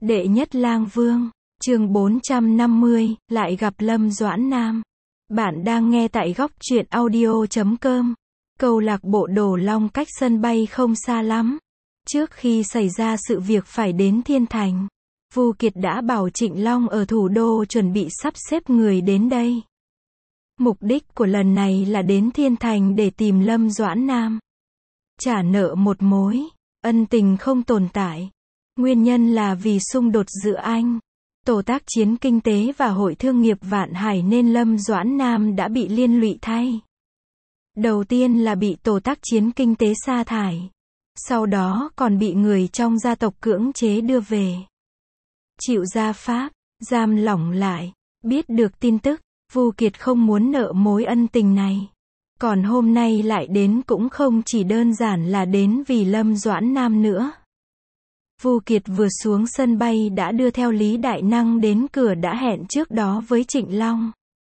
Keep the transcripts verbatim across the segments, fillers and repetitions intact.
Đệ nhất lang vương, chương bốn trăm năm mươi, lại gặp Lâm Doãn Nam. Bạn đang nghe tại góc truyện audio chấm com. Câu lạc bộ Đồ Long cách sân bay không xa lắm. Trước khi xảy ra sự việc phải đến Thiên Thành, Vu Kiệt đã bảo Trịnh Long ở thủ đô chuẩn bị sắp xếp người đến đây. Mục đích của lần này là đến Thiên Thành để tìm Lâm Doãn Nam, trả nợ một mối ân tình không tồn tại. Nguyên nhân là vì xung đột giữa Anh, Tổ tác chiến kinh tế và Hội thương nghiệp Vạn Hải nên Lâm Doãn Nam đã bị liên lụy thay. Đầu tiên là bị Tổ tác chiến kinh tế sa thải, sau đó còn bị người trong gia tộc cưỡng chế đưa về, chịu gia pháp, giam lỏng lại. Biết được tin tức, Vu Kiệt không muốn nợ mối ân tình này. Còn hôm nay lại đến cũng không chỉ đơn giản là đến vì Lâm Doãn Nam nữa. Vu Kiệt vừa xuống sân bay đã đưa theo Lý Đại Năng đến cửa đã hẹn trước đó với Trịnh Long.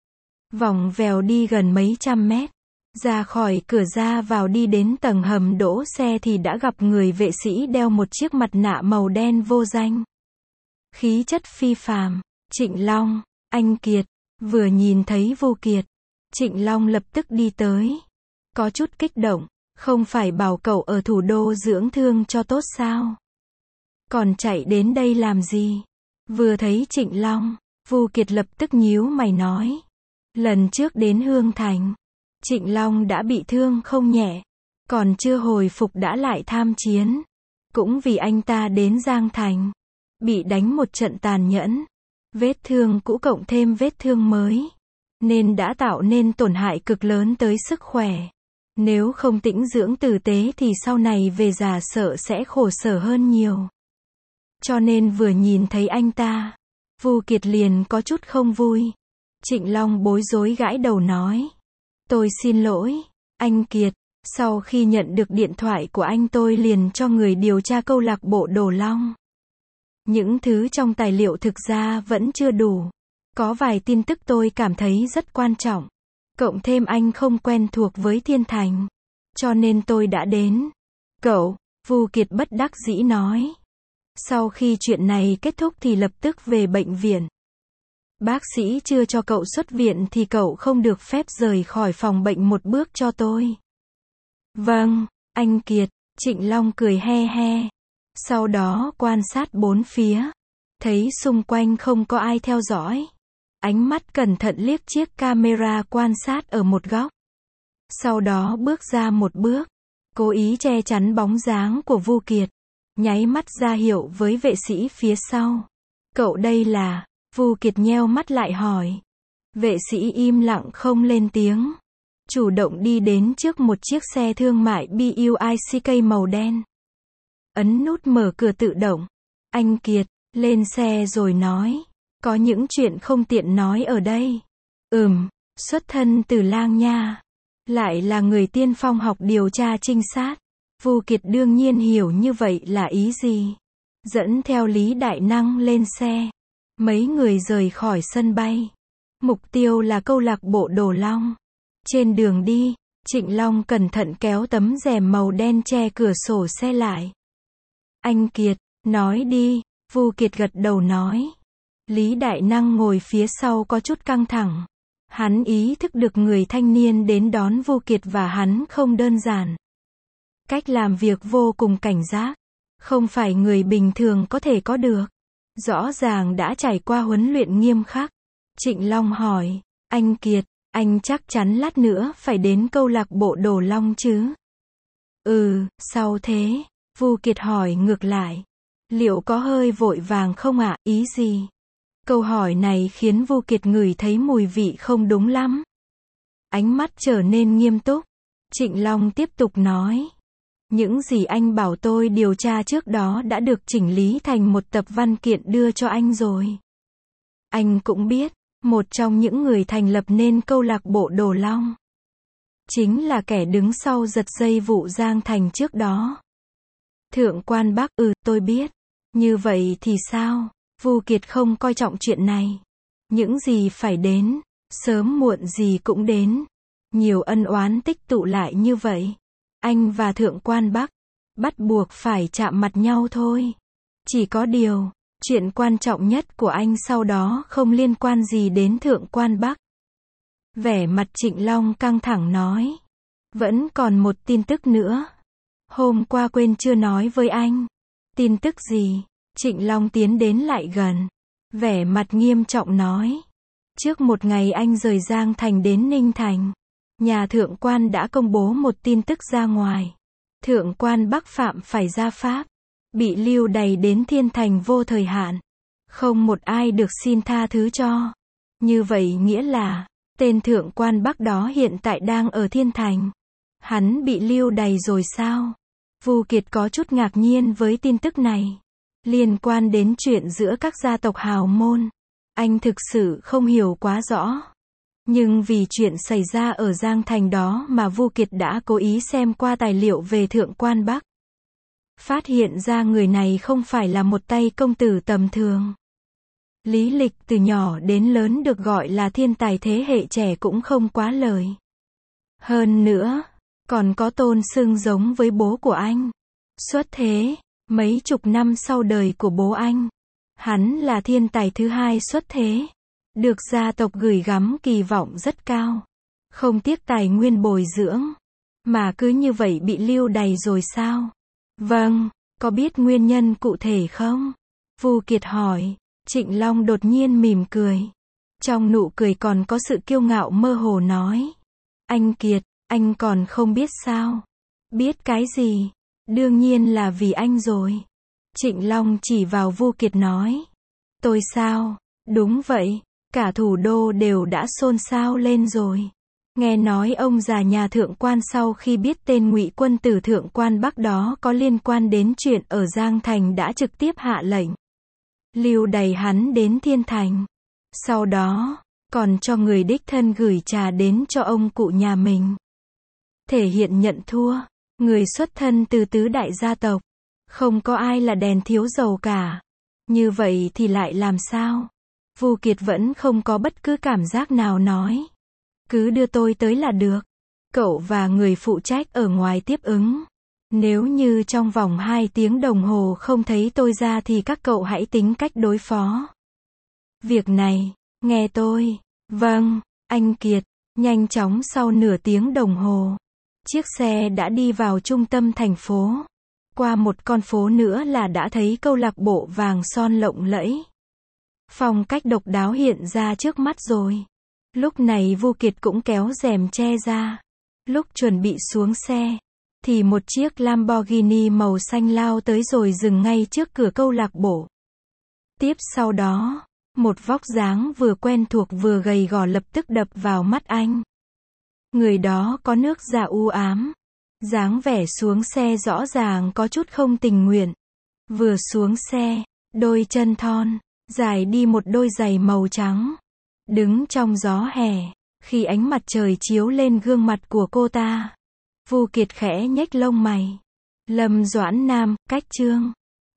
Vòng vèo đi gần mấy trăm mét, ra khỏi cửa ra vào đi đến tầng hầm đỗ xe thì đã gặp người vệ sĩ đeo một chiếc mặt nạ màu đen vô danh. Khí chất phi phàm. Trịnh Long, anh Kiệt. Vừa nhìn thấy Vu Kiệt, Trịnh Long lập tức đi tới. Có chút kích động, không phải bảo cậu ở thủ đô dưỡng thương cho tốt sao? Còn chạy đến đây làm gì? Vừa thấy Trịnh Long, Vu Kiệt lập tức nhíu mày nói. Lần trước đến Hương Thành, Trịnh Long đã bị thương không nhẹ, còn chưa hồi phục đã lại tham chiến. Cũng vì anh ta đến Giang Thành, bị đánh một trận tàn nhẫn, vết thương cũ cộng thêm vết thương mới, nên đã tạo nên tổn hại cực lớn tới sức khỏe. Nếu không tĩnh dưỡng tử tế thì sau này về già sợ sẽ khổ sở hơn nhiều. Cho nên vừa nhìn thấy anh ta, Vu Kiệt liền có chút không vui. Trịnh Long bối rối gãi đầu nói. Tôi xin lỗi, anh Kiệt. Sau khi nhận được điện thoại của anh tôi liền cho người điều tra câu lạc bộ Đồ Long. Những thứ trong tài liệu thực ra vẫn chưa đủ. Có vài tin tức tôi cảm thấy rất quan trọng. Cộng thêm anh không quen thuộc với Thiên Thành, cho nên tôi đã đến. Cậu, Vu Kiệt bất đắc dĩ nói. Sau khi chuyện này kết thúc thì lập tức về bệnh viện. Bác sĩ chưa cho cậu xuất viện thì cậu không được phép rời khỏi phòng bệnh một bước cho tôi. Vâng, anh Kiệt. Trịnh Long cười he he. Sau đó quan sát bốn phía, thấy xung quanh không có ai theo dõi. Ánh mắt cẩn thận liếc chiếc camera quan sát ở một góc. Sau đó bước ra một bước, cố ý che chắn bóng dáng của Vu Kiệt. Nháy mắt ra hiệu với vệ sĩ phía sau. Cậu đây là? Vu Kiệt nheo mắt lại hỏi. Vệ sĩ im lặng không lên tiếng, chủ động đi đến trước một chiếc xe thương mại Buick màu đen. Ấn nút mở cửa tự động. Anh Kiệt, lên xe rồi nói. Có những chuyện không tiện nói ở đây. Ừm, xuất thân từ Lang Nha, lại là người tiên phong học điều tra trinh sát. Vu Kiệt đương nhiên hiểu như vậy là ý gì. Dẫn theo Lý Đại Năng lên xe. Mấy người rời khỏi sân bay. Mục tiêu là câu lạc bộ Đồ Long. Trên đường đi, Trịnh Long cẩn thận kéo tấm rèm màu đen che cửa sổ xe lại. Anh Kiệt, nói đi. Vu Kiệt gật đầu nói. Lý Đại Năng ngồi phía sau có chút căng thẳng. Hắn ý thức được người thanh niên đến đón Vu Kiệt và hắn không đơn giản. Cách làm việc vô cùng cảnh giác, không phải người bình thường có thể có được. Rõ ràng đã trải qua huấn luyện nghiêm khắc. Trịnh Long hỏi, anh Kiệt, anh chắc chắn lát nữa phải đến câu lạc bộ Đồ Long chứ? Ừ, sao thế? Vu Kiệt hỏi ngược lại. Liệu có hơi vội vàng không ạ? Ý gì? Câu hỏi này khiến Vu Kiệt ngửi thấy mùi vị không đúng lắm. Ánh mắt trở nên nghiêm túc. Trịnh Long tiếp tục nói. Những gì anh bảo tôi điều tra trước đó đã được chỉnh lý thành một tập văn kiện đưa cho anh rồi. Anh cũng biết, một trong những người thành lập nên câu lạc bộ Đồ Long chính là kẻ đứng sau giật dây vụ Giang Thành trước đó. Thượng quan Bắc. Ừ, tôi biết. Như vậy thì sao? Vu Kiệt không coi trọng chuyện này. Những gì phải đến, sớm muộn gì cũng đến. Nhiều ân oán tích tụ lại như vậy. Anh và Thượng quan Bắc bắt buộc phải chạm mặt nhau thôi. Chỉ có điều, Chuyện quan trọng nhất của anh sau đó không liên quan gì đến Thượng quan Bắc. Vẻ mặt Trịnh Long căng thẳng nói. Vẫn còn một tin tức nữa. Hôm qua quên chưa nói với anh. Tin tức gì? Trịnh Long tiến đến lại gần. Vẻ mặt nghiêm trọng nói. Trước một ngày anh rời Giang Thành đến Ninh Thành. Nhà thượng quan đã công bố một tin tức ra ngoài. Thượng quan Bắc phạm phải gia pháp. Bị lưu đày đến thiên thành vô thời hạn. Không một ai được xin tha thứ cho. Như vậy nghĩa là, tên thượng quan Bắc đó hiện tại đang ở thiên thành. Hắn bị lưu đày rồi sao? Vu Kiệt có chút ngạc nhiên với tin tức này. Liên quan đến chuyện giữa các gia tộc hào môn. Anh thực sự không hiểu quá rõ. Nhưng vì chuyện xảy ra ở Giang Thành đó mà Vu Kiệt đã cố ý xem qua tài liệu về thượng quan Bắc. Phát hiện ra người này không phải là một tay công tử tầm thường. Lý lịch từ nhỏ đến lớn được gọi là thiên tài thế hệ trẻ cũng không quá lời. Hơn nữa, còn có tôn xưng giống với bố của anh. Xuất thế, mấy chục năm sau đời của bố anh. Hắn là thiên tài thứ hai xuất thế. Được gia tộc gửi gắm kỳ vọng rất cao. Không tiếc tài nguyên bồi dưỡng. Mà cứ như vậy bị lưu đày rồi sao? Vâng, có biết nguyên nhân cụ thể không? Vu Kiệt hỏi. Trịnh Long đột nhiên mỉm cười. Trong nụ cười còn có sự kiêu ngạo mơ hồ nói. Anh Kiệt, anh còn không biết sao? Biết cái gì? Đương nhiên là vì anh rồi. Trịnh Long chỉ vào Vu Kiệt nói. Tôi sao? Đúng vậy, cả thủ đô đều đã xôn xao lên rồi. Nghe nói ông già nhà thượng quan sau khi biết tên Ngụy quân tử thượng quan Bắc đó có liên quan đến chuyện ở Giang Thành đã trực tiếp hạ lệnh lưu đày hắn đến thiên thành. Sau đó, còn cho người đích thân gửi trà đến cho ông cụ nhà mình. Thể hiện nhận thua, người xuất thân từ tứ đại gia tộc. Không có ai là đèn thiếu dầu cả. Như vậy thì lại làm sao? Vu Kiệt vẫn không có bất cứ cảm giác nào nói. Cứ đưa tôi tới là được. Cậu và người phụ trách ở ngoài tiếp ứng. Nếu như trong vòng hai tiếng đồng hồ không thấy tôi ra thì các cậu hãy tính cách đối phó. Việc này, nghe tôi. Vâng, anh Kiệt. Nhanh chóng sau nửa tiếng đồng hồ, chiếc xe đã đi vào trung tâm thành phố. Qua một con phố nữa là đã thấy câu lạc bộ vàng son lộng lẫy. Phong cách độc đáo hiện ra trước mắt rồi. Lúc này Vu Kiệt cũng kéo rèm che ra. Lúc chuẩn bị xuống xe, thì một chiếc Lamborghini màu xanh lao tới rồi dừng ngay trước cửa câu lạc bộ. Tiếp sau đó, một vóc dáng vừa quen thuộc vừa gầy gò lập tức đập vào mắt anh. Người đó có nước da u ám. Dáng vẻ xuống xe rõ ràng có chút không tình nguyện. Vừa xuống xe, đôi chân thon, dài đi một đôi giày màu trắng. Đứng trong gió hè, khi ánh mặt trời chiếu lên gương mặt của cô ta. Vu Kiệt khẽ nhếch lông mày. Lâm Doãn Nam, cách chương.